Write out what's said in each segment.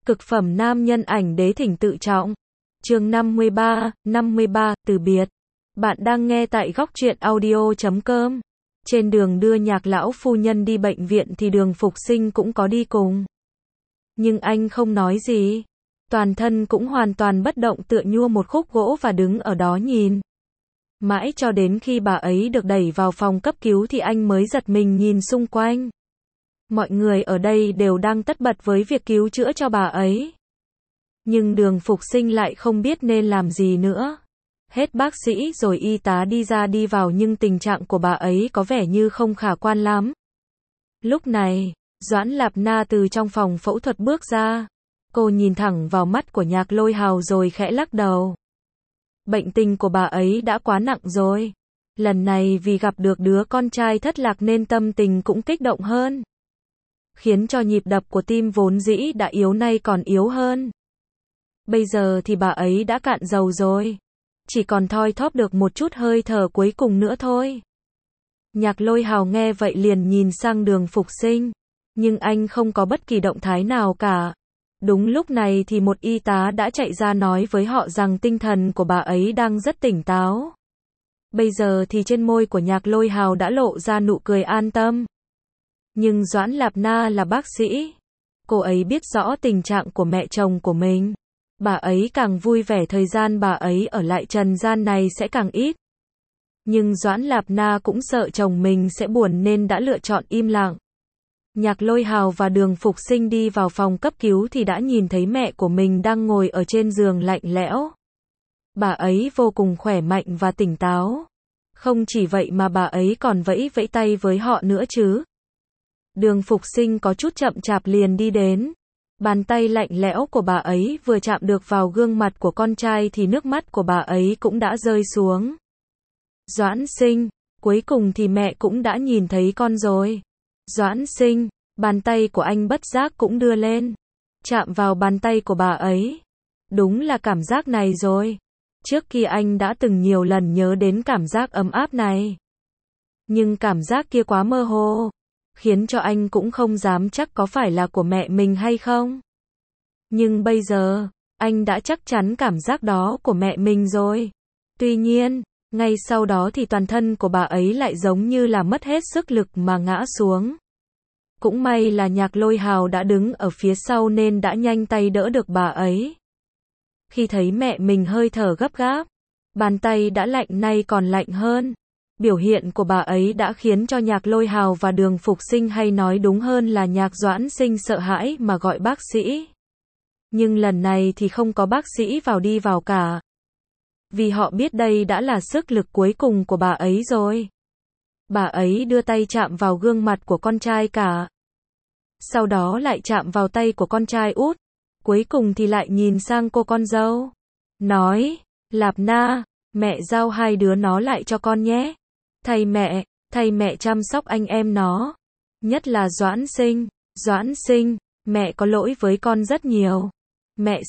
Cực phẩm nam nhân ảnh đế thỉnh tự trọng. Chương 53, từ biệt. Bạn đang nghe tại góc truyện audio.com. Trên đường đưa Nhạc lão phu nhân đi bệnh viện thì Đường Phục Sinh cũng có đi cùng. Nhưng anh không nói gì. Toàn thân cũng hoàn toàn bất động tựa như một khúc gỗ và đứng ở đó nhìn. Mãi cho đến khi bà ấy được đẩy vào phòng cấp cứu thì anh mới giật mình nhìn xung quanh. Mọi người ở đây đều đang tất bật với việc cứu chữa cho bà ấy. Nhưng Đường Phục Sinh lại không biết nên làm gì nữa. Hết bác sĩ rồi y tá đi ra đi vào nhưng tình trạng của bà ấy có vẻ như không khả quan lắm. Lúc này, Doãn Lạp Na từ trong phòng phẫu thuật bước ra. Cô nhìn thẳng vào mắt của Nhạc Lôi Hào rồi khẽ lắc đầu. Bệnh tình của bà ấy đã quá nặng rồi. Lần này vì gặp được đứa con trai thất lạc nên tâm tình cũng kích động hơn. Khiến cho nhịp đập của tim vốn dĩ đã yếu nay còn yếu hơn. Bây giờ thì bà ấy đã cạn dầu rồi. Chỉ còn thoi thóp được một chút hơi thở cuối cùng nữa thôi. Nhạc Lôi Hào nghe vậy liền nhìn sang Đường Phục Sinh. Nhưng anh không có bất kỳ động thái nào cả. Đúng lúc này thì một y tá đã chạy ra nói với họ rằng tinh thần của bà ấy đang rất tỉnh táo. Bây giờ thì trên môi của Nhạc Lôi Hào đã lộ ra nụ cười an tâm. Nhưng Doãn Lạp Na là bác sĩ. Cô ấy biết rõ tình trạng của mẹ chồng của mình. Bà ấy càng vui vẻ thời gian bà ấy ở lại trần gian này sẽ càng ít. Nhưng Doãn Lạp Na cũng sợ chồng mình sẽ buồn nên đã lựa chọn im lặng. Nhạc Lôi Hào và Đường Phục Sinh đi vào phòng cấp cứu thì đã nhìn thấy mẹ của mình đang ngồi ở trên giường lạnh lẽo. Bà ấy vô cùng khỏe mạnh và tỉnh táo. Không chỉ vậy mà bà ấy còn vẫy vẫy tay với họ nữa chứ. Đường Phục Sinh có chút chậm chạp liền đi đến. Bàn tay lạnh lẽo của bà ấy vừa chạm được vào gương mặt của con trai thì nước mắt của bà ấy cũng đã rơi xuống. Doãn Sinh, cuối cùng thì mẹ cũng đã nhìn thấy con rồi. Doãn Sinh, bàn tay của anh bất giác cũng đưa lên. Chạm vào bàn tay của bà ấy. Đúng là cảm giác này rồi. Trước kia anh đã từng nhiều lần nhớ đến cảm giác ấm áp này. Nhưng cảm giác kia quá mơ hồ. Khiến cho anh cũng không dám chắc có phải là của mẹ mình hay không. Nhưng bây giờ, anh đã chắc chắn cảm giác đó của mẹ mình rồi. Tuy nhiên, ngay sau đó thì toàn thân của bà ấy lại giống như là mất hết sức lực mà ngã xuống. Cũng may là Nhạc Lôi Hào đã đứng ở phía sau nên đã nhanh tay đỡ được bà ấy. Khi thấy mẹ mình hơi thở gấp gáp, bàn tay đã lạnh nay còn lạnh hơn. Biểu hiện của bà ấy đã khiến cho Nhạc Lôi Hào và Đường Phục Sinh hay nói đúng hơn là Nhạc Doãn Sinh sợ hãi mà gọi bác sĩ. Nhưng lần này thì không có bác sĩ vào đi vào cả. Vì họ biết đây đã là sức lực cuối cùng của bà ấy rồi. Bà ấy đưa tay chạm vào gương mặt của con trai cả. Sau đó lại chạm vào tay của con trai út. Cuối cùng thì lại nhìn sang cô con dâu. Nói, Lạp Na, mẹ giao hai đứa nó lại cho con nhé. Thay mẹ chăm sóc anh em nó. Nhất là Doãn Sinh, mẹ có lỗi với con rất nhiều. Mẹ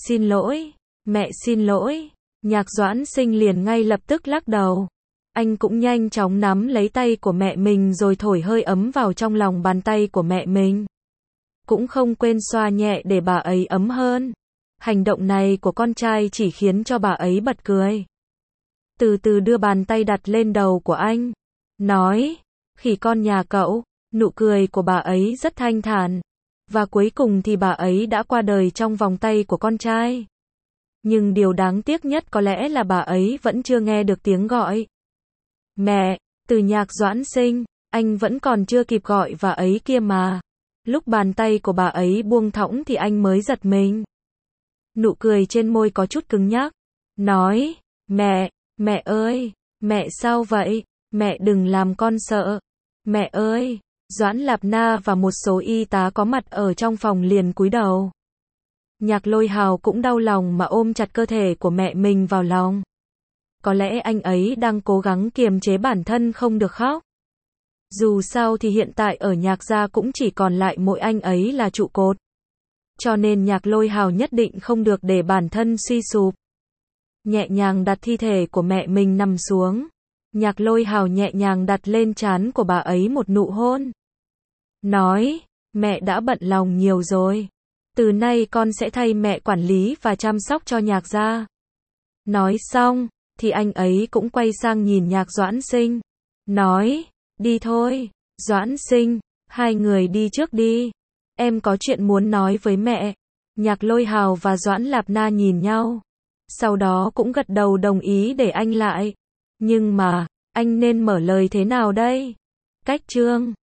xin lỗi. Nhạc Doãn Sinh liền ngay lập tức lắc đầu. Anh cũng nhanh chóng nắm lấy tay của mẹ mình rồi thổi hơi ấm vào trong lòng bàn tay của mẹ mình. Cũng không quên xoa nhẹ để bà ấy ấm hơn. Hành động này của con trai chỉ khiến cho bà ấy bật cười. Từ từ đưa bàn tay đặt lên đầu của anh. Nói, khỉ con nhà cậu, nụ cười của bà ấy rất thanh thản. Và cuối cùng thì bà ấy đã qua đời trong vòng tay của con trai. Nhưng điều đáng tiếc nhất có lẽ là bà ấy vẫn chưa nghe được tiếng gọi. Mẹ, từ Nhạc Doãn Sinh, anh vẫn còn chưa kịp gọi bà ấy kia mà. Lúc bàn tay của bà ấy buông thõng thì anh mới giật mình. Nụ cười trên môi có chút cứng nhắc. Nói, mẹ ơi, mẹ sao vậy? Mẹ đừng làm con sợ. Mẹ ơi, Doãn Lạp Na và một số y tá có mặt ở trong phòng liền cúi đầu. Nhạc Lôi Hào cũng đau lòng mà ôm chặt cơ thể của mẹ mình vào lòng. Có lẽ anh ấy đang cố gắng kiềm chế bản thân không được khóc. Dù sao thì hiện tại ở Nhạc gia cũng chỉ còn lại mỗi anh ấy là trụ cột. Cho nên Nhạc Lôi Hào nhất định không được để bản thân suy sụp. Nhẹ nhàng đặt thi thể của mẹ mình nằm xuống. Nhạc Lôi Hào nhẹ nhàng đặt lên trán của bà ấy một nụ hôn. Nói, mẹ đã bận lòng nhiều rồi. Từ nay con sẽ thay mẹ quản lý và chăm sóc cho Nhạc gia. Nói xong, thì anh ấy cũng quay sang nhìn Nhạc Doãn Sinh. Nói, đi thôi, Doãn Sinh, hai người đi trước đi. Em có chuyện muốn nói với mẹ. Nhạc Lôi Hào và Doãn Lạp Na nhìn nhau. Sau đó cũng gật đầu đồng ý để anh lại. Nhưng mà, anh nên mở lời thế nào đây? Cách chương